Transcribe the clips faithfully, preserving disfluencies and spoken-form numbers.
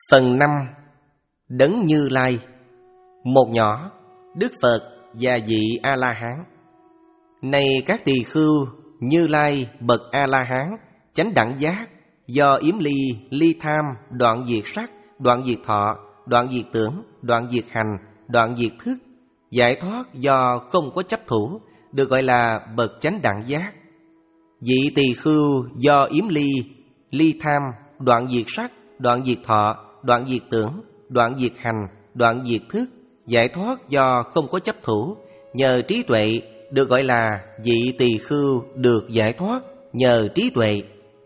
Phần năm. Đấng Như Lai. Một nhỏ, Đức Phật và vị A-la-hán. Này các tỳ khưu, Như Lai bậc A-la-hán, chánh đẳng giác, do yếm ly, ly tham, đoạn diệt sắc, đoạn diệt thọ, đoạn diệt tưởng, đoạn diệt hành, đoạn diệt thức, giải thoát do không có chấp thủ, được gọi là bậc chánh đẳng giác. Vị tỳ khưu do yếm ly, ly tham, đoạn diệt sắc, đoạn diệt thọ, đoạn diệt tưởng, đoạn diệt hành, đoạn diệt thức, giải thoát do không có chấp thủ, nhờ trí tuệ, được gọi là vị tỳ khưu được giải thoát nhờ trí tuệ.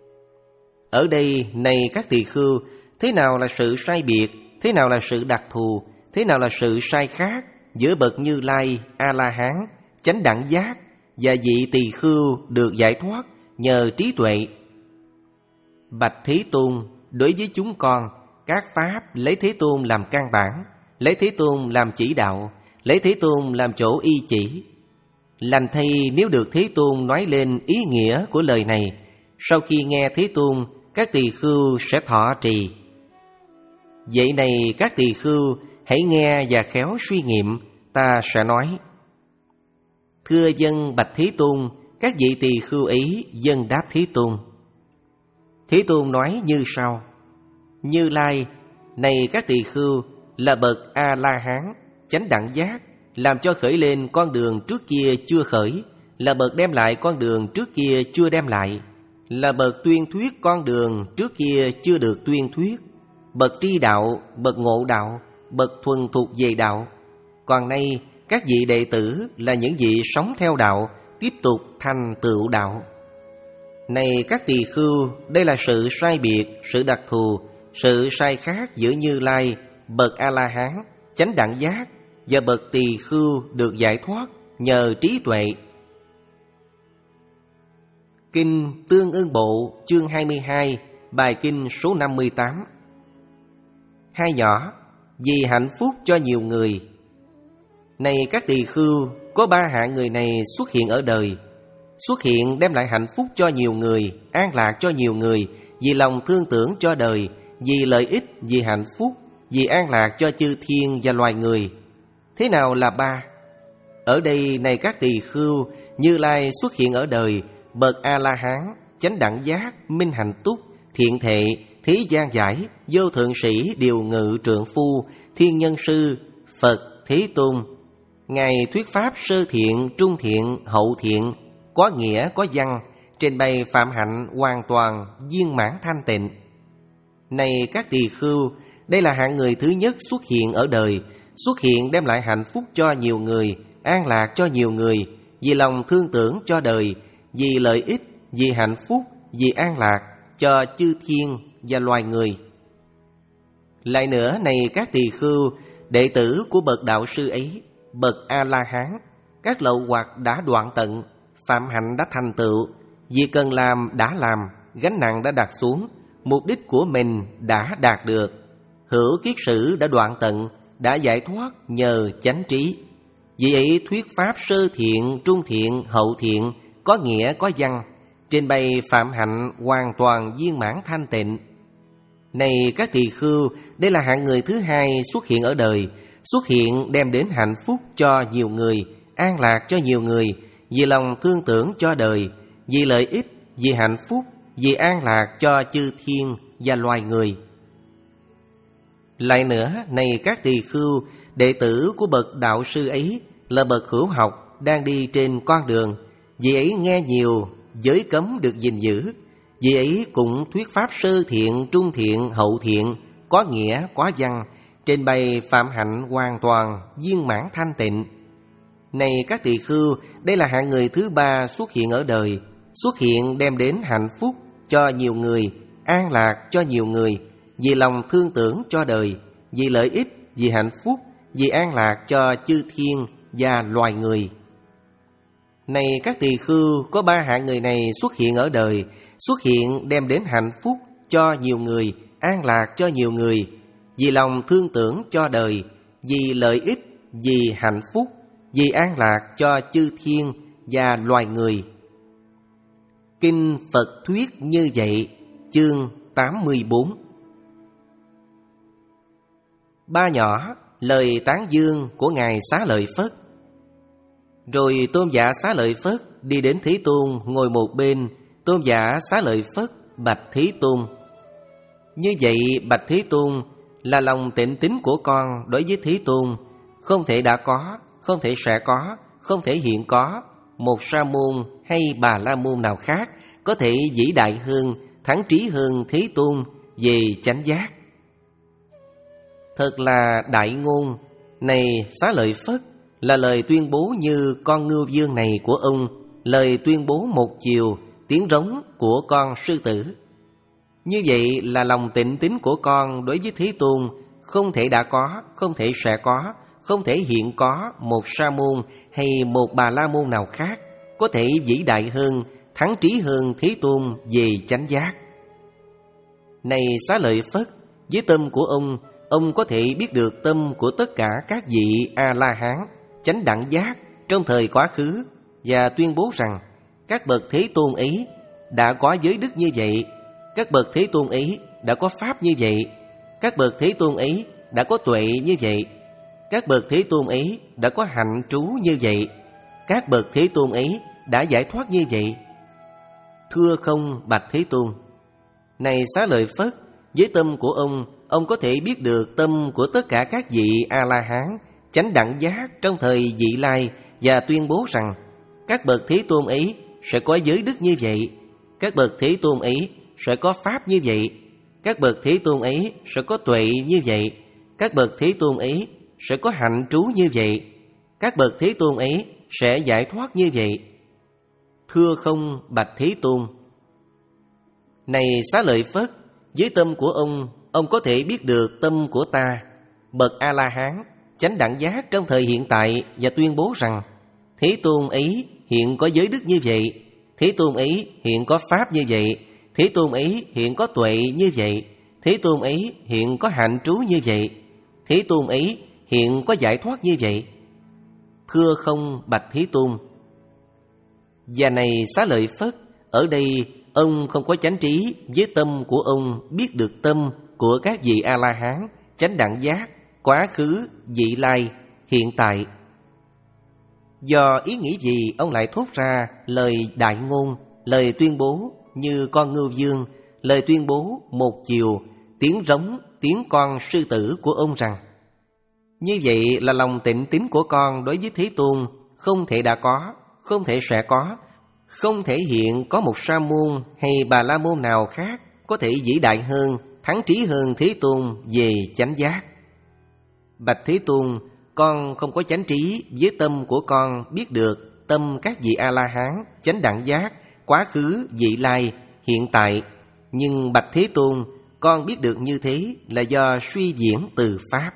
Ở đây, này các tỳ khưu, thế nào là sự sai biệt, thế nào là sự đặc thù, thế nào là sự sai khác giữa bậc Như Lai, A-la-hán, chánh đẳng giác và vị tỳ khưu được giải thoát nhờ trí tuệ? Bạch Thế Tôn, đối với chúng con, các pháp lấy Thế Tôn làm căn bản, lấy Thế Tôn làm chỉ đạo, lấy Thế Tôn làm chỗ y chỉ. Lành thay nếu được Thế Tôn nói lên ý nghĩa của lời này, sau khi nghe Thế Tôn, các tỳ khưu sẽ thọ trì. Vậy này các tỳ khưu, hãy nghe và khéo suy nghiệm, ta sẽ nói. Thưa dân bạch Thế Tôn, các vị tỳ khưu ấy dân đáp Thế Tôn. Thế Tôn nói như sau: Như Lai, này các tỳ khưu, là bậc A-la-hán, chánh đẳng giác, làm cho khởi lên con đường trước kia chưa khởi, là bậc đem lại con đường trước kia chưa đem lại, là bậc tuyên thuyết con đường trước kia chưa được tuyên thuyết, bậc tri đạo, bậc ngộ đạo, bậc thuần thuộc về đạo. Còn nay các vị đệ tử là những vị sống theo đạo, tiếp tục thành tựu đạo. Này các tỳ khưu, đây là sự sai biệt, sự đặc thù, sự sai khác giữa Như Lai, bậc A-la-hán, chánh đẳng giác và bậc tỳ khưu được giải thoát nhờ trí tuệ. Kinh Tương Ưng Bộ chương hai mươi hai, bài kinh số năm mươi tám. Hai nhỏ, vì hạnh phúc cho nhiều người. Này các tỳ khưu, có ba hạng người này xuất hiện ở đời. Xuất hiện đem lại hạnh phúc cho nhiều người, an lạc cho nhiều người, vì lòng thương tưởng cho đời, vì lợi ích, vì hạnh phúc, vì an lạc cho chư thiên và loài người. Thế nào là ba? Ở đây, này các tỳ khưu, Như Lai xuất hiện ở đời, bậc A-la-hán, chánh đẳng giác, minh hạnh túc, thiện thệ, thế gian giải, vô thượng sĩ, điều ngự trượng phu, thiên nhân sư, Phật, Thế Tôn. Ngài thuyết pháp sơ thiện, trung thiện, hậu thiện, có nghĩa, có văn, trình bày phạm hạnh hoàn toàn, viên mãn thanh tịnh. Này các tỳ khưu, đây là hạng người thứ nhất xuất hiện ở đời, xuất hiện đem lại hạnh phúc cho nhiều người, an lạc cho nhiều người, vì lòng thương tưởng cho đời, vì lợi ích, vì hạnh phúc, vì an lạc cho chư thiên và loài người. Lại nữa, này các tỳ khưu, đệ tử của bậc đạo sư ấy, bậc A-la-hán, các lậu hoặc đã đoạn tận, phạm hạnh đã thành tựu, việc cần làm đã làm, gánh nặng đã đặt xuống, mục đích của mình đã đạt được, hữu kiết sử đã đoạn tận, đã giải thoát nhờ chánh trí. Vì ấy thuyết pháp sơ thiện, trung thiện, hậu thiện, có nghĩa, có văn, trình bày phạm hạnh hoàn toàn viên mãn thanh tịnh. Này các tỳ khưu, đây là hạng người thứ hai xuất hiện ở đời, xuất hiện đem đến hạnh phúc cho nhiều người, an lạc cho nhiều người, vì lòng thương tưởng cho đời, vì lợi ích, vì hạnh phúc, vì an lạc cho chư thiên và loài người. Lại nữa, này các tỳ khưu, đệ tử của bậc đạo sư ấy là bậc hữu học, đang đi trên con đường, vì ấy nghe nhiều, giới cấm được gìn giữ, vì ấy cũng thuyết pháp sơ thiện, trung thiện, hậu thiện, có nghĩa, có văn, trình bày phạm hạnh hoàn toàn, viên mãn thanh tịnh. Này các tỳ khưu, đây là hạng người thứ ba xuất hiện ở đời, xuất hiện đem đến hạnh phúc cho nhiều người, an lạc cho nhiều người, vì lòng thương tưởng cho đời, vì lợi ích, vì hạnh phúc, vì an lạc cho chư thiên và loài người. Này các tỳ khưu, có ba hạng người này xuất hiện ở đời, xuất hiện đem đến hạnh phúc cho nhiều người, an lạc cho nhiều người, vì lòng thương tưởng cho đời, vì lợi ích, vì hạnh phúc, vì an lạc cho chư thiên và loài người. Kinh Phật thuyết như vậy, chương tám mươi bốn. Ba nhỏ lời tán dương của Ngài Xá Lợi Phất. Rồi Tôn giả Xá Lợi Phất đi đến Thế Tôn ngồi một bên. Tôn giả Xá Lợi Phất bạch Thế Tôn: như vậy bạch Thế Tôn, là lòng tịnh tín của con đối với Thế Tôn không thể đã có, không thể sẽ có, không thể hiện có một sa môn hay bà la môn nào khác có thể vĩ đại hơn, thắng trí hơn Thế Tôn về chánh giác. Thật là đại ngôn. Này Xá Lợi Phất, là lời tuyên bố như con ngưu vương này của ông, lời tuyên bố một chiều, tiếng rống của con sư tử. Như vậy là lòng tịnh tín của con đối với Thế Tôn không thể đã có, không thể sẽ có, không thể hiện có một sa môn hay một bà la môn nào khác có thể vĩ đại hơn, thắng trí hơn Thế Tôn về chánh giác. Này Xá Lợi Phất, với tâm của ông, ông có thể biết được tâm của tất cả các vị A-la-hán chánh đẳng giác trong thời quá khứ, và tuyên bố rằng các bậc Thế Tôn ấy đã có giới đức như vậy, các bậc Thế Tôn ấy đã có pháp như vậy, các bậc Thế Tôn ấy đã có tuệ như vậy, các bậc Thế Tôn ấy đã có hạnh trú như vậy, các bậc Thế Tôn ấy đã giải thoát như vậy. Thưa không bạch Thế Tôn. Này Xá Lợi Phất, với tâm của ông, ông có thể biết được tâm của tất cả các vị A-la-hán chánh đẳng giác trong thời vị lai, và tuyên bố rằng các bậc Thế Tôn ấy sẽ có giới đức như vậy, các bậc Thế Tôn ấy sẽ có pháp như vậy, các bậc Thế Tôn ấy sẽ có tuệ như vậy, các bậc Thế Tôn ấy sẽ có hạnh trú như vậy, các bậc Thế Tôn ấy sẽ giải thoát như vậy. Thưa không bạch Thế Tôn. Này Xá Lợi Phất, với tâm của ông, ông có thể biết được tâm của ta, bậc A-la-hán chánh đẳng giác trong thời hiện tại, và tuyên bố rằng Thế Tôn ấy hiện có giới đức như vậy, Thế Tôn ấy hiện có pháp như vậy, Thế Tôn ấy hiện có tuệ như vậy, Thế Tôn ấy hiện có hạnh trú như vậy, Thế Tôn ấy hiện có giải thoát như vậy. Thưa không bạch Thế Tôn. Và này Xá Lợi Phất, ở đây ông không có chánh trí với tâm của ông biết được tâm của các vị A-la-hán chánh đẳng giác quá khứ, vị lai, hiện tại. Do ý nghĩ gì ông lại thốt ra lời đại ngôn, lời tuyên bố như con ngưu vương, lời tuyên bố một chiều, tiếng rống, tiếng con sư tử của ông rằng như vậy là lòng tịnh tín của con đối với Thế Tôn không thể đã có, không thể sẽ có, không thể hiện có một sa môn hay bà la môn nào khác có thể vĩ đại hơn, thắng trí hơn Thế Tôn về chánh giác. Bạch Thế Tôn, con không có chánh trí với tâm của con biết được tâm các vị A-la-hán chánh đẳng giác quá khứ, vị lai, hiện tại. Nhưng bạch Thế Tôn, con biết được như thế là do suy diễn từ pháp.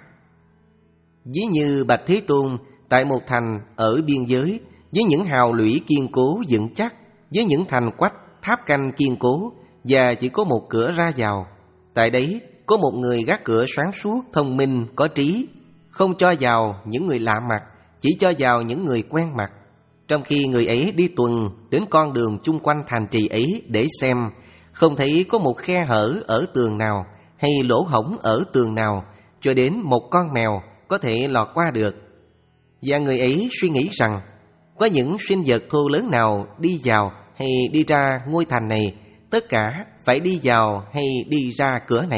Ví như bạch Thế Tôn, tại một thành ở biên giới, với những hào lũy kiên cố vững chắc, với những thành quách tháp canh kiên cố, và chỉ có một cửa ra vào. Tại đấy có một người gác cửa sáng suốt, thông minh, có trí, không cho vào những người lạ mặt, chỉ cho vào những người quen mặt. Trong khi người ấy đi tuần đến con đường chung quanh thành trì ấy để xem, không thấy có một khe hở ở tường nào hay lỗ hổng ở tường nào, cho đến một con mèo có thể lọt qua được. Và người ấy suy nghĩ rằng có những sinh vật thô lớn nào đi vào hay đi ra ngôi thành này, tất cả phải đi vào hay đi ra cửa này.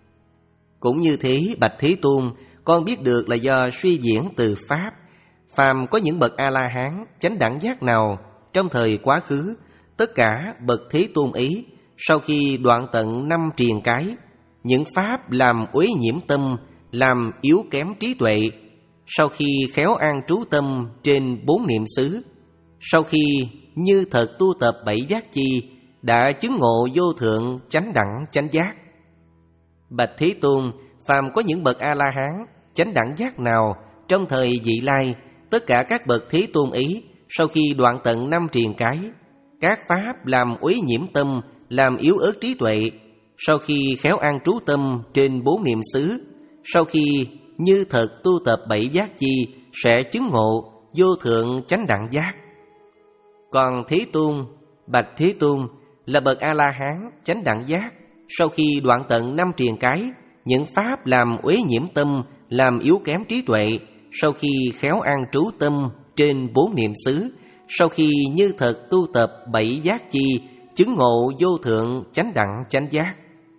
Cũng như thế bạch Thế Tôn, con biết được là do suy diễn từ pháp. Phàm có những bậc A-la-hán chánh đẳng giác nào trong thời quá khứ, tất cả bậc Thế Tôn ấy sau khi đoạn tận năm triền cái, những pháp làm uế nhiễm tâm, làm yếu kém trí tuệ, sau khi khéo an trú tâm trên bốn niệm xứ, sau khi như thật tu tập bảy giác chi, đã chứng ngộ vô thượng chánh đẳng chánh giác. Bạch Thế Tôn, phàm có những bậc A-la-hán chánh đẳng giác nào trong thời vị lai, tất cả các bậc Thế Tôn ấy sau khi đoạn tận năm triền cái, các pháp làm uế nhiễm tâm, làm yếu ớt trí tuệ, sau khi khéo an trú tâm trên bốn niệm xứ, sau khi như thật tu tập bảy giác chi, sẽ chứng ngộ vô thượng chánh đẳng giác. Còn Thế Tôn, bạch Thế Tôn, là bậc A-la-hán chánh đẳng giác sau khi đoạn tận năm triền cái, những pháp làm uế nhiễm tâm, làm yếu kém trí tuệ, sau khi khéo an trú tâm trên bốn niệm xứ, sau khi như thật tu tập bảy giác chi, chứng ngộ vô thượng chánh đẳng chánh giác.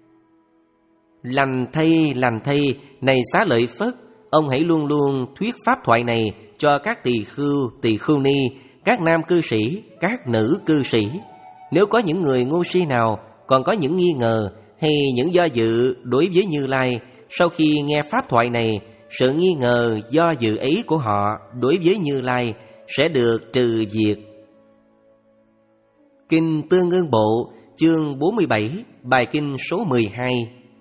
Lành thay, lành thay, này Xá Lợi Phất, ông hãy luôn luôn thuyết pháp thoại này cho các tỳ khưu, tỳ khưu ni, các nam cư sĩ, các nữ cư sĩ. Nếu có những người ngu si nào còn có những nghi ngờ hay những do dự đối với Như Lai, sau khi nghe pháp thoại này, sự nghi ngờ do dự ấy của họ đối với Như Lai sẽ được trừ diệt. Kinh Tương Ưng Bộ, chương bốn mươi bảy, bài kinh số mười hai.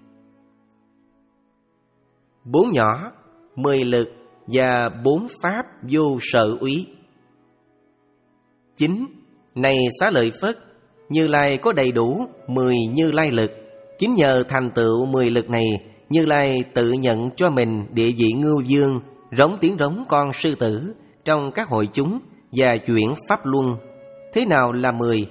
Bốn nhỏ, mười lực và bốn pháp vô sở úy. Chính, này Xá Lợi Phất, Như Lai có đầy đủ mười Như Lai lực. Chính nhờ thành tựu mười lực này, Như Lai tự nhận cho mình địa vị ngưu dương, rống tiếng rống con sư tử trong các hội chúng và chuyển pháp luân. Thế nào là mười?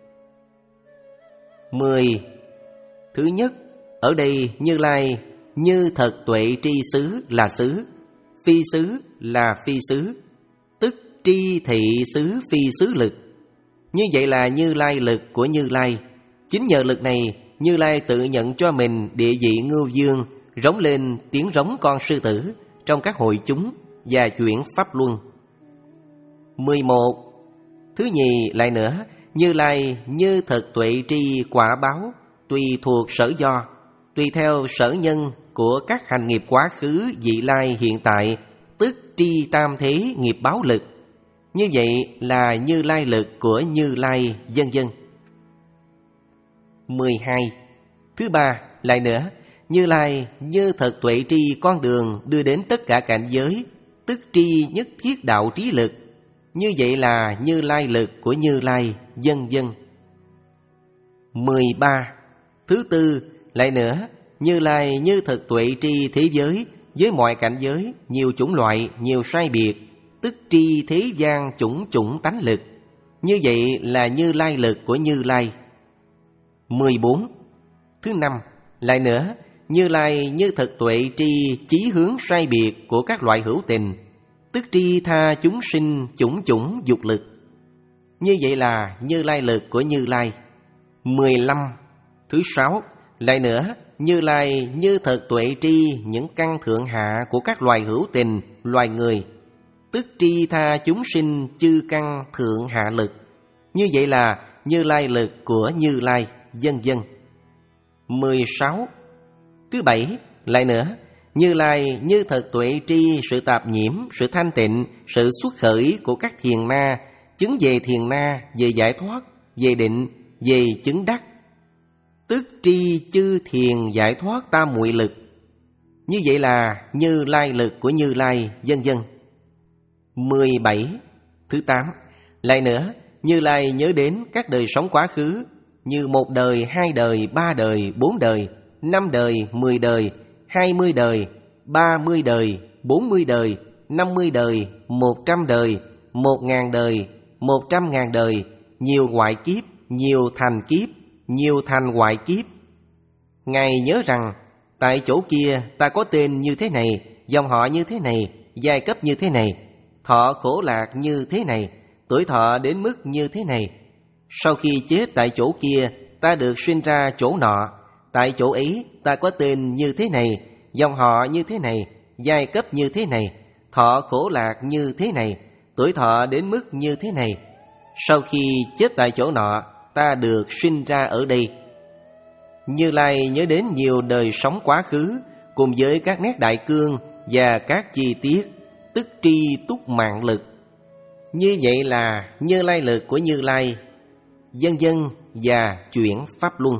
Mười. Thứ nhất, ở đây Như Lai như thật tuệ tri xứ là xứ, phi xứ là phi xứ, tức tri thị xứ phi xứ lực. Như vậy là Như Lai lực của Như Lai. Chính nhờ lực này, Như Lai tự nhận cho mình địa vị ngưu dương, rống lên tiếng rống con sư tử trong các hội chúng và chuyển pháp luân. Mười một. Thứ nhì lại nữa, Như Lai như thật tuệ tri quả báo, tùy thuộc sở do, tùy theo sở nhân của các hành nghiệp quá khứ, vị lai, hiện tại, tức tri tam thế nghiệp báo lực. Như vậy là Như Lai lực của Như Lai, vân vân. Mười hai. Thứ ba lại nữa, Như Lai như thật tuệ tri con đường đưa đến tất cả cảnh giới, tức tri nhất thiết đạo trí lực. Như vậy là Như Lai lực của Như Lai, vân vân. Mười ba. Thứ tư lại nữa, Như Lai như thật tuệ tri thế giới với mọi cảnh giới, nhiều chủng loại, nhiều sai biệt, tức tri thế gian chủng chủng tánh lực. Như vậy là Như Lai lực của Như Lai. Mười bốn. Thứ năm lại nữa, Như Lai như thật tuệ tri chí hướng sai biệt của các loại hữu tình, tức tri tha chúng sinh chủng chủng dục lực. Như vậy là Như Lai lực của Như Lai. Mười lăm. Thứ sáu lại nữa, Như Lai như thật tuệ tri những căn thượng hạ của các loài hữu tình, loài người, tức tri tha chúng sinh chư căn thượng hạ lực. Như vậy là Như Lai lực của Như Lai, vân vân. Mười sáu. Thứ bảy lại nữa, Như Lai như thật tuệ tri sự tạp nhiễm, sự thanh tịnh, sự xuất khởi của các thiền na, chứng về thiền na, về giải thoát, về định, về chứng đắc, tức tri chư thiền giải thoát tam muội lực. Như vậy là Như Lai lực của Như Lai, vân vân. Mười bảy. Thứ tám lại nữa, Như Lai nhớ đến các đời sống quá khứ, như một đời, hai đời, ba đời, bốn đời, năm đời, mười đời, hai mươi đời, ba mươi đời, bốn mươi đời, năm mươi đời, một trăm đời, một ngàn đời, một trăm ngàn đời, nhiều hoại kiếp, nhiều thành kiếp, nhiều thành hoại kiếp. Ngài nhớ rằng tại chỗ kia ta có tên như thế này, dòng họ như thế này, giai cấp như thế này, thọ khổ lạc như thế này, tuổi thọ đến mức như thế này. Sau khi chết tại chỗ kia, ta được sinh ra chỗ nọ, tại chỗ ấy ta có tên như thế này, dòng họ như thế này, giai cấp như thế này, thọ khổ lạc như thế này, tuổi thọ đến mức như thế này. Sau khi chết tại chỗ nọ, ta được sinh ra ở đây. Như Lai nhớ đến nhiều đời sống quá khứ, cùng với các nét đại cương và các chi tiết, tức tri túc mạng lực. Như vậy là Như Lai lực của Như Lai, vân vân, và chuyển pháp luân.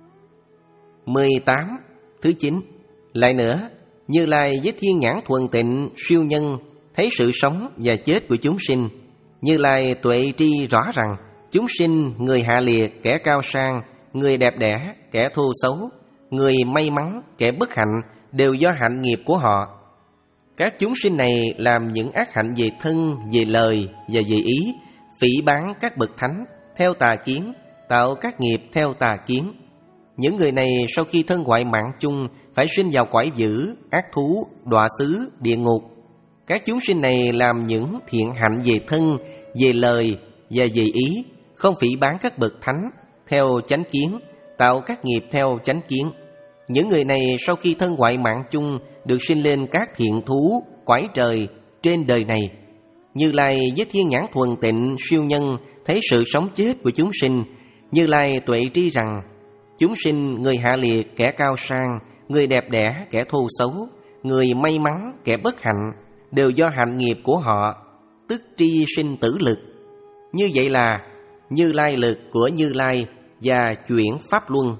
Mười tám. Thứ chín lại nữa, Như Lai với thiên nhãn thuần tịnh siêu nhân thấy sự sống và chết của chúng sinh. Như Lai tuệ tri rõ rằng chúng sinh, người hạ liệt, kẻ cao sang, người đẹp đẽ, kẻ thô xấu, người may mắn, kẻ bất hạnh, đều do hạnh nghiệp của họ. Các chúng sinh này làm những ác hạnh về thân, về lời và về ý, phỉ báng các bậc thánh theo tà kiến, tạo các nghiệp theo tà kiến. Những người này sau khi thân ngoại mạng chung phải sinh vào cõi dữ, ác thú, đọa xứ, địa ngục. Các chúng sinh này làm những thiện hạnh về thân, về lời và về ý, không phỉ báng các bậc thánh theo chánh kiến, tạo các nghiệp theo chánh kiến. Những người này sau khi thân ngoại mạng chung được sinh lên các thiện thú, cõi trời trên đời này. Như Lai với thiên nhãn thuần tịnh siêu nhân thấy sự sống chết của chúng sinh. Như Lai tuệ tri rằng chúng sinh người hạ liệt, kẻ cao sang, người đẹp đẽ, kẻ thô xấu, người may mắn, kẻ bất hạnh, đều do hạnh nghiệp của họ, tức tri sinh tử lực. Như vậy là Như Lai lực của Như Lai và chuyển pháp luân.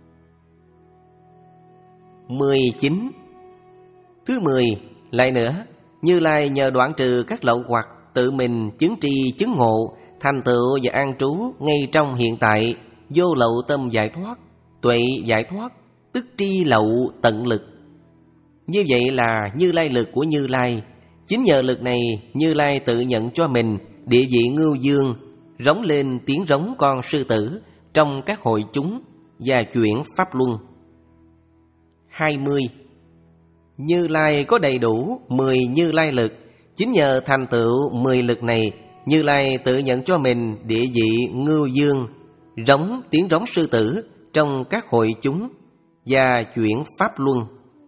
mười chín. Thứ mười, lại nữa, Như Lai nhờ đoạn trừ các lậu hoặc, tự mình chứng tri chứng ngộ, thành tựu và an trú ngay trong hiện tại, vô lậu tâm giải thoát, tuệ giải thoát, tức tri lậu tận lực. Như vậy là Như Lai lực của Như Lai. Chính nhờ lực này, Như Lai tự nhận cho mình địa vị ngưu dương, rống lên tiếng rống con sư tử trong các hội chúng và chuyển pháp luân. Hai mươi. Như Lai có đầy đủ mười Như Lai lực. Chính nhờ thành tựu mười lực này, Như Lai tự nhận cho mình địa vị ngưu dương, rống tiếng rống sư tử trong các hội chúng và chuyển pháp luân.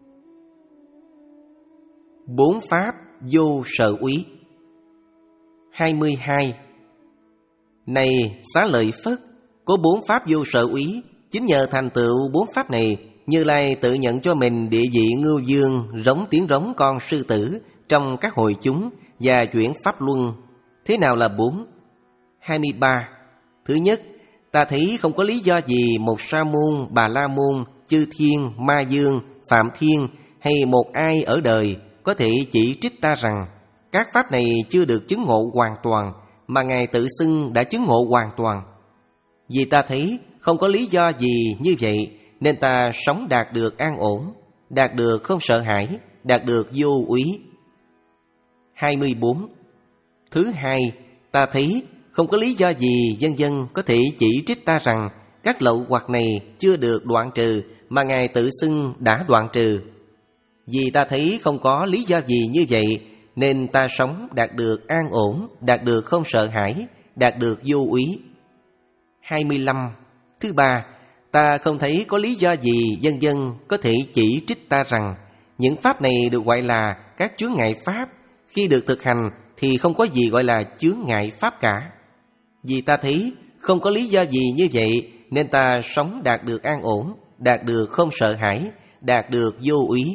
Bốn pháp vô sở úy. Hai mươi hai. Này Xá Lợi Phất, có bốn pháp vô sở úy. Chính nhờ thành tựu bốn pháp này, Như Lai tự nhận cho mình địa vị ngưu dương, rống tiếng rống con sư tử trong các hội chúng và chuyển pháp luân. Thế nào là bốn? Hai mươi ba. Thứ nhất, ta thấy không có lý do gì một Sa môn, Bà La môn, Chư Thiên, Ma Dương, Phạm Thiên hay một ai ở đời có thể chỉ trích ta rằng các pháp này chưa được chứng ngộ hoàn toàn, mà Ngài tự xưng đã chứng ngộ hoàn toàn. Vì ta thấy không có lý do gì như vậy, nên ta sống đạt được an ổn, đạt được không sợ hãi, đạt được vô úy. Hai mươi bốn. Thứ hai, ta thấy không có lý do gì vân vân có thể chỉ trích ta rằng các lậu hoặc này chưa được đoạn trừ, mà Ngài tự xưng đã đoạn trừ. Vì ta thấy không có lý do gì như vậy, nên ta sống đạt được an ổn, đạt được không sợ hãi, đạt được vô úy. Hai mươi lăm. Thứ ba, ta không thấy có lý do gì vân vân có thể chỉ trích ta rằng những pháp này được gọi là các chướng ngại pháp, khi được thực hành thì không có gì gọi là chướng ngại pháp cả. Vì ta thấy không có lý do gì như vậy, nên ta sống đạt được an ổn, đạt được không sợ hãi, đạt được vô úy.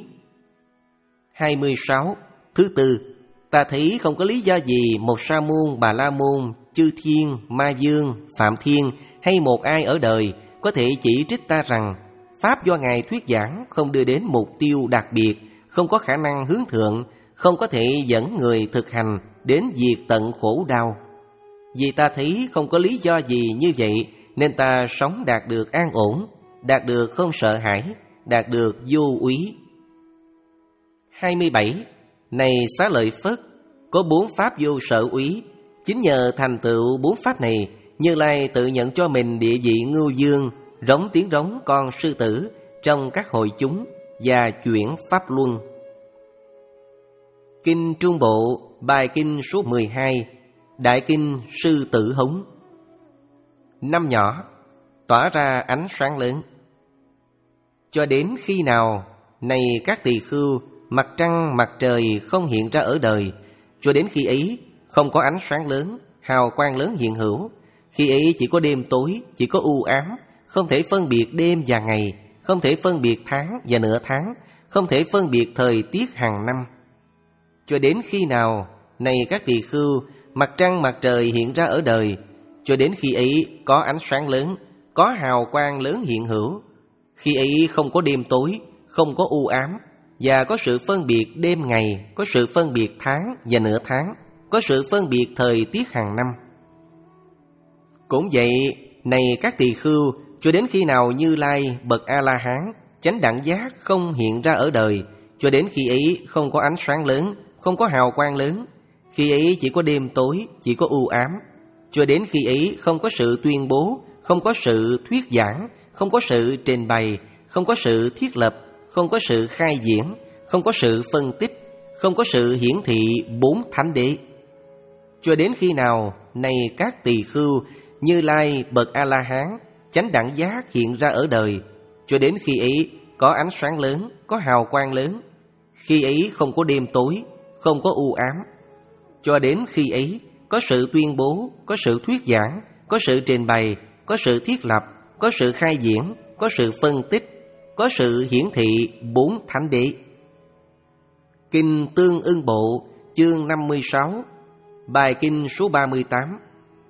Hai mươi sáu. Thứ tư, ta thấy không có lý do gì một Sa môn, Bà La môn, Chư Thiên, Ma Dương, Phạm Thiên hay một ai ở đời có thể chỉ trích ta rằng pháp do Ngài thuyết giảng không đưa đến mục tiêu đặc biệt, không có khả năng hướng thượng, không có thể dẫn người thực hành đến diệt tận khổ đau. Vì ta thấy không có lý do gì như vậy, nên ta sống đạt được an ổn, đạt được không sợ hãi, đạt được vô úy. Hai mươi bảy. Này Xá Lợi Phất, có bốn pháp vô sở úy. Chính nhờ thành tựu bốn pháp này, Như Lai tự nhận cho mình địa vị ngưu dương, rống tiếng rống con sư tử trong các hội chúng và chuyển pháp luân. Kinh Trung Bộ, bài kinh số mười hai, Đại kinh Sư Tử Hống. Năm nhỏ, tỏa ra ánh sáng lớn. Cho đến khi nào, này các tỳ khưu, mặt trăng mặt trời không hiện ra ở đời, cho đến khi ấy không có ánh sáng lớn, hào quang lớn hiện hữu. Khi ấy chỉ có đêm tối, chỉ có u ám, không thể phân biệt đêm và ngày, không thể phân biệt tháng và nửa tháng, không thể phân biệt thời tiết hàng năm. Cho đến khi nào, này các tỳ khưu, mặt trăng mặt trời hiện ra ở đời, cho đến khi ấy có ánh sáng lớn, có hào quang lớn hiện hữu. Khi ấy không có đêm tối, không có u ám, và có sự phân biệt đêm ngày, có sự phân biệt tháng và nửa tháng, có sự phân biệt thời tiết hàng năm. Cũng vậy, này các tỳ khưu, cho đến khi nào Như Lai bậc A-la-hán, chánh đẳng giác không hiện ra ở đời, cho đến khi ấy không có ánh sáng lớn, không có hào quang lớn. Khi ấy chỉ có đêm tối, chỉ có u ám. Cho đến khi ấy không có sự tuyên bố, không có sự thuyết giảng, không có sự trình bày, không có sự thiết lập, không có sự khai diễn, không có sự phân tích, không có sự hiển thị bốn thánh đế. Cho đến khi nào này các tỳ khưu, Như Lai bậc A-la-hán, chánh đẳng giác hiện ra ở đời, cho đến khi ấy có ánh sáng lớn, có hào quang lớn. Khi ấy không có đêm tối, không có u ám. Cho đến khi ấy có sự tuyên bố, có sự thuyết giảng, có sự trình bày, có sự thiết lập, có sự khai diễn, có sự phân tích, có sự hiển thị bốn thánh đế. Kinh Tương Ưng Bộ, chương năm mươi sáu, bài kinh số ba mươi tám.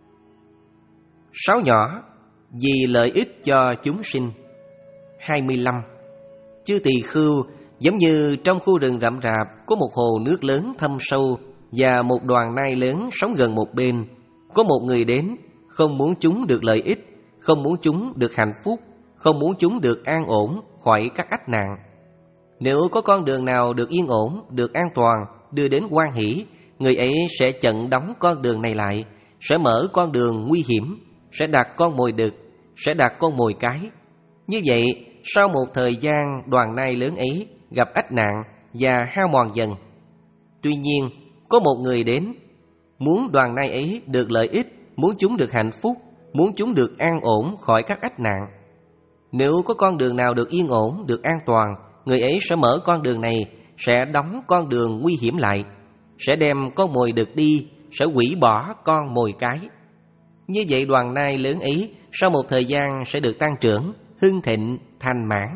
Sáu nhỏ, vì lợi ích cho chúng sinh. Hai mươi lăm. Chư tỳ khưu, giống như trong khu rừng rậm rạp có một hồ nước lớn thâm sâu và một đoàn nai lớn sống gần một bên. Có một người đến, không muốn chúng được lợi ích, không muốn chúng được hạnh phúc, không muốn chúng được an ổn khỏi các ách nạn. Nếu có con đường nào được yên ổn, được an toàn, đưa đến hoan hỷ, người ấy sẽ chặn đóng con đường này lại, sẽ mở con đường nguy hiểm, sẽ đặt con mồi đực, sẽ đặt con mồi cái. Như vậy, sau một thời gian đoàn nai lớn ấy gặp ách nạn và hao mòn dần. Tuy nhiên, có một người đến, muốn đoàn nai ấy được lợi ích, muốn chúng được hạnh phúc, muốn chúng được an ổn khỏi các ách nạn. Nếu có con đường nào được yên ổn, được an toàn, người ấy sẽ mở con đường này, sẽ đóng con đường nguy hiểm lại, sẽ đem con mồi đực đi, sẽ hủy bỏ con mồi cái. Như vậy đoàn nai lớn ấy sau một thời gian sẽ được tăng trưởng, hưng thịnh, thành mãn.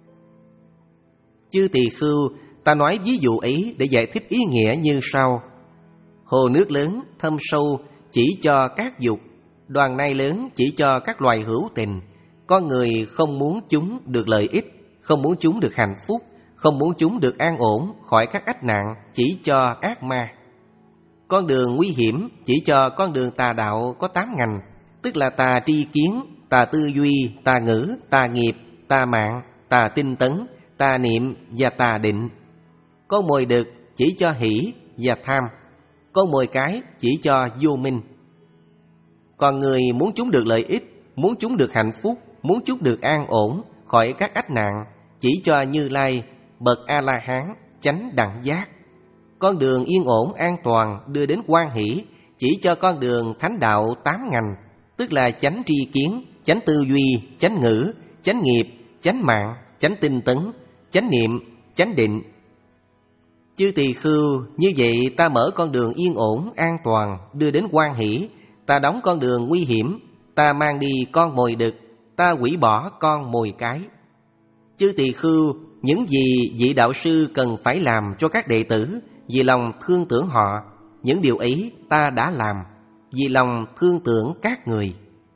Chư tỳ khưu, ta nói ví dụ ấy để giải thích ý nghĩa như sau. Hồ nước lớn, thâm sâu chỉ cho các dục, đoàn nai lớn chỉ cho các loài hữu tình. Con người không muốn chúng được lợi ích, không muốn chúng được hạnh phúc, không muốn chúng được an ổn khỏi các ách nạn, chỉ cho ác ma. Con đường nguy hiểm chỉ cho con đường tà đạo có tám ngành, tức là tà tri kiến, tà tư duy, tà ngữ, tà nghiệp, tà mạng, tà tinh tấn, tà niệm và tà định. Con mồi đực chỉ cho hỷ và tham, con mồi cái chỉ cho vô minh. Còn người muốn chúng được lợi ích, muốn chúng được hạnh phúc, muốn chúng được an ổn khỏi các ách nạn, chỉ cho Như Lai bậc A-la-hán, chánh đẳng giác. Con đường yên ổn an toàn đưa đến hoan hỷ chỉ cho con đường thánh đạo tám ngành, tức là chánh tri kiến, chánh tư duy, chánh ngữ, chánh nghiệp, chánh mạng, chánh tinh tấn, chánh niệm, chánh định. Chư tỳ khưu, như vậy ta mở con đường yên ổn an toàn đưa đến hoan hỷ, ta đóng con đường nguy hiểm, ta mang đi con mồi đực, ta hủy bỏ con mồi cái. Chư tỳ khưu, những gì vị đạo sư cần phải làm cho các đệ tử vì lòng thương tưởng họ, những điều ấy ta đã làm vì lòng thương tưởng các người.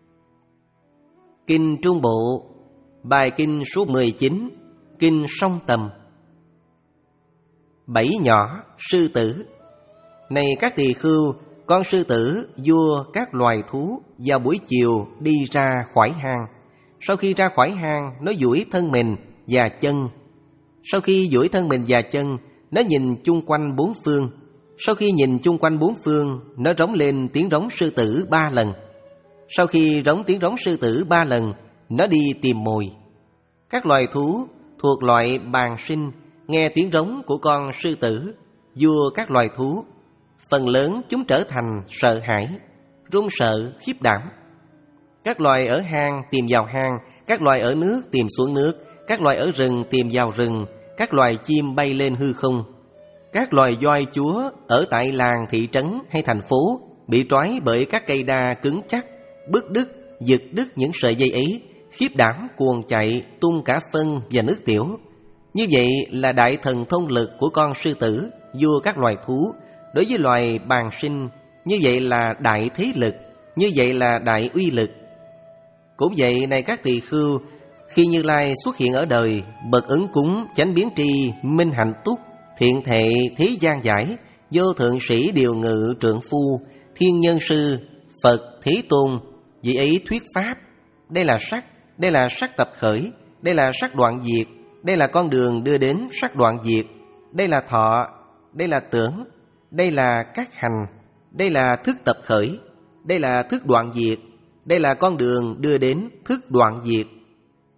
Kinh Trung Bộ, bài kinh số mười chín, kinh Song Tầm. Bảy nhỏ, sư tử. Này các tỳ khưu, con sư tử, vua các loài thú, vào buổi chiều đi ra khỏi hang. Sau khi ra khỏi hang, nó duỗi thân mình và chân. Sau khi duỗi thân mình và chân, nó nhìn chung quanh bốn phương. Sau khi nhìn chung quanh bốn phương, nó rống lên tiếng rống sư tử ba lần. Sau khi rống tiếng rống sư tử ba lần, nó đi tìm mồi. Các loài thú thuộc loại bàng sinh nghe tiếng rống của con sư tử, vua các loài thú, phần lớn chúng trở thành sợ hãi, run sợ, khiếp đảm. Các loài ở hang tìm vào hang, các loài ở nước tìm xuống nước, các loài ở rừng tìm vào rừng, các loài chim bay lên hư không. Các loài voi chúa ở tại làng, thị trấn hay thành phố bị trói bởi các cây đa cứng chắc, bứt đứt, giật đứt những sợi dây ấy, khiếp đảm cuồng chạy, tung cả phân và nước tiểu. Như vậy là đại thần thông lực của con sư tử, vua các loài thú. Đối với loài bàng sinh, như vậy là đại thế lực, như vậy là đại uy lực. Cũng vậy này các tỳ khưu, khi Như Lai xuất hiện ở đời, bậc ứng cúng, chánh biến tri, minh hạnh túc, thiện thệ, thế gian giải, vô thượng sĩ điều ngự trượng phu, thiên nhân sư, Phật, Thế Tôn, vị ấy thuyết pháp. Đây là sắc, đây là sắc tập khởi, đây là sắc đoạn diệt, đây là con đường đưa đến sắc đoạn diệt, đây là thọ, đây là tưởng, đây là các hành, đây là thức tập khởi, đây là thức đoạn diệt, đây là con đường đưa đến thức đoạn diệt.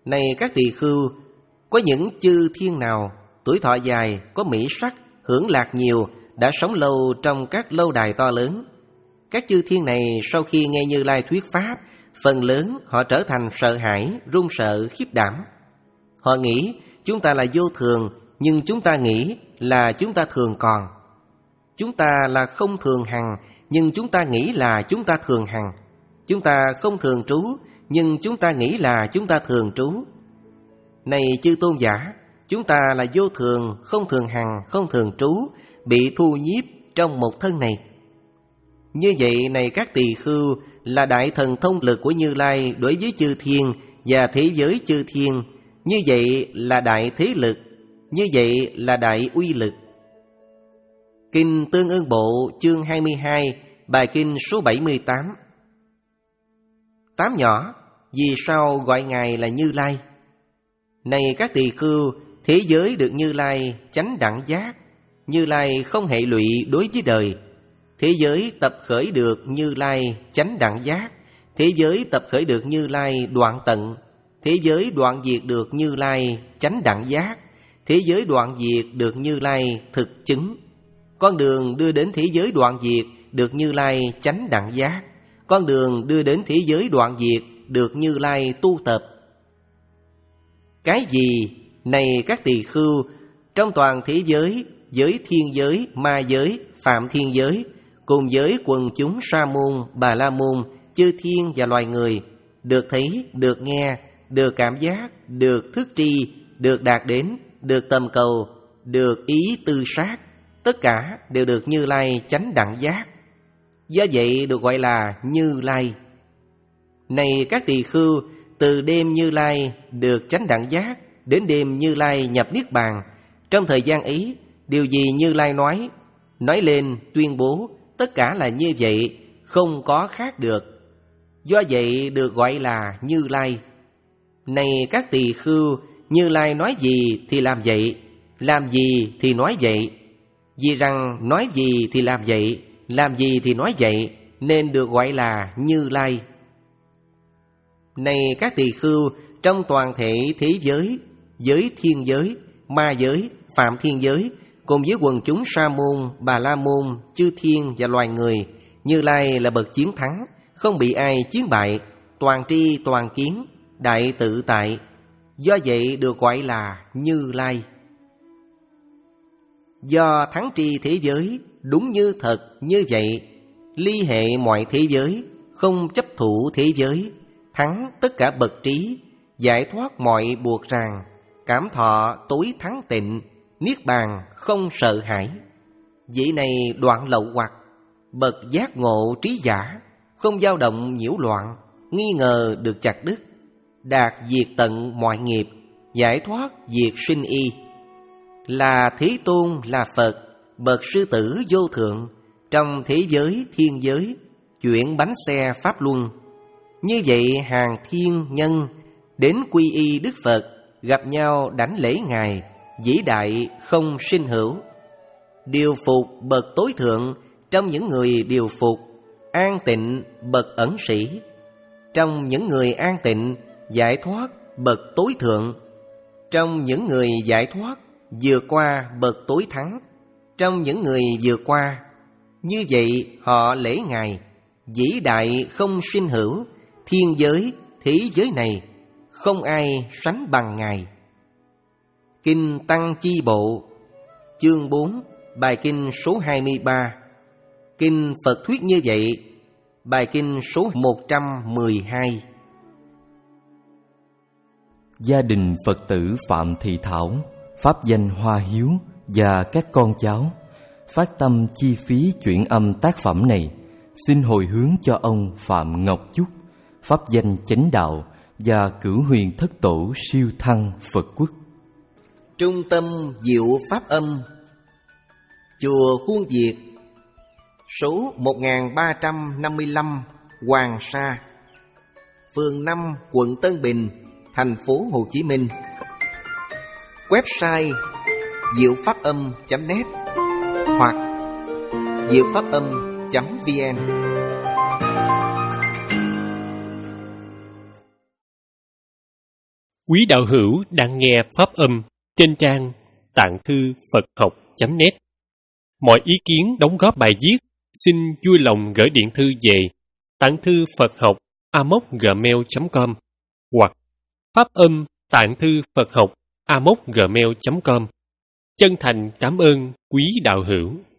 Này các tỳ khưu, có những chư thiên nào tuổi thọ dài, có mỹ sắc, hưởng lạc nhiều, đã sống lâu trong các lâu đài to lớn. Các chư thiên này sau khi nghe Như Lai thuyết pháp, phần lớn họ trở thành sợ hãi, run sợ, khiếp đảm. Họ nghĩ chúng ta là vô thường, nhưng chúng ta nghĩ là chúng ta thường còn. Chúng ta là không thường hằng, nhưng chúng ta nghĩ là chúng ta thường hằng. Chúng ta không thường trú, nhưng chúng ta nghĩ là chúng ta thường trú. Này chư tôn giả, chúng ta là vô thường, không thường hằng, không thường trú, bị thu nhiếp trong một thân này. Như vậy này các tỳ khưu, là đại thần thông lực của Như Lai đối với chư thiên và thế giới chư thiên. Như vậy là đại thế lực, như vậy là đại uy lực. Kinh Tương Ưng Bộ chương hai mươi hai, bài kinh số bảy mươi tám. Tám nhỏ, vì sao gọi Ngài là Như Lai? Này các tỳ khưu, thế giới được Như Lai chánh đẳng giác. Như Lai không hệ lụy đối với đời. Thế giới tập khởi được Như Lai chánh đẳng giác. Thế giới tập khởi được Như Lai đoạn tận. Thế giới đoạn diệt được Như Lai chánh đẳng giác. Thế giới đoạn diệt được Như Lai thực chứng. Con đường đưa đến thế giới đoạn diệt được Như Lai chánh đẳng giác. Con đường đưa đến thế giới đoạn diệt được Như Lai tu tập. Cái gì, này các tỳ khưu, trong toàn thế giới, giới thiên giới, ma giới, phạm thiên giới, cùng với quần chúng sa môn, bà la môn, chư thiên và loài người, được thấy, được nghe, được cảm giác, được thức tri, được đạt đến, được tầm cầu, được ý tư sát, tất cả đều được Như Lai chánh đẳng giác. Do vậy được gọi là Như Lai. Này các tỳ khưu, từ đêm Như Lai được chánh đẳng giác đến đêm Như Lai nhập niết bàn, trong thời gian ấy, điều gì Như Lai nói, nói lên tuyên bố, tất cả là như vậy, không có khác được. Do vậy được gọi là Như Lai. Này các tỳ khưu, Như Lai nói gì thì làm vậy, làm gì thì nói vậy. Vì rằng nói gì thì làm vậy, làm gì thì nói vậy, nên được gọi là Như Lai. Này các tỳ khưu, trong toàn thể thế giới, giới thiên giới, ma giới, phạm thiên giới, cùng với quần chúng sa môn, bà la môn, chư thiên và loài người, Như Lai là bậc chiến thắng, không bị ai chiến bại, toàn tri toàn kiến, đại tự tại. Do vậy được gọi là Như Lai. Do thắng tri thế giới, đúng như thật như vậy, ly hệ mọi thế giới, không chấp thủ thế giới, thắng tất cả bậc trí, giải thoát mọi buộc ràng, cảm thọ tối thắng tịnh, niết bàn không sợ hãi. Vị này đoạn lậu hoặc, bậc giác ngộ trí giả, không dao động nhiễu loạn, nghi ngờ được chặt đứt, đạt diệt tận mọi nghiệp, giải thoát diệt sinh y. Là Thế Tôn là Phật, bậc sư tử vô thượng, trong thế giới thiên giới, chuyển bánh xe pháp luân. Như vậy hàng thiên nhân đến quy y Đức Phật, gặp nhau đảnh lễ Ngài, vĩ đại không sinh hữu. Điều phục bậc tối thượng, trong những người điều phục, an tịnh bậc ẩn sĩ. Trong những người an tịnh, giải thoát bậc tối thượng. Trong những người giải thoát, vượt qua bậc tối thắng. Trong những người vượt qua, như vậy họ lễ Ngài, vĩ đại không sinh hữu. Thiên giới, thế giới này, không ai sánh bằng Ngài. Kinh Tăng Chi Bộ chương bốn, bài kinh số hai mươi ba. Kinh Phật thuyết như vậy, bài kinh số một trăm mười hai. Gia đình Phật tử Phạm Thị Thảo, pháp danh Hoa Hiếu và các con cháu phát tâm chi phí chuyển âm tác phẩm này, xin hồi hướng cho ông Phạm Ngọc Chúc, pháp danh Chánh Đạo và Cửu Huyền Thất Tổ siêu thăng Phật Quốc. Trung tâm Diệu Pháp Âm, chùa Khuôn Việt, số một nghìn ba trăm năm mươi lăm Hoàng Sa, phường năm, quận Tân Bình, thành phố Hồ Chí Minh. Website diệu pháp âm chấm net hoặc diệu pháp âm chấm vn. Quý đạo hữu đang nghe pháp âm trên trang tạng thư Phật học chấm net. Mọi ý kiến đóng góp bài viết xin vui lòng gửi điện thư về tạng thư Phật học a m o c gmail chấm com hoặc pháp âm tạng thư Phật học a m o c gmail chấm com. Chân thành cảm ơn quý đạo hữu.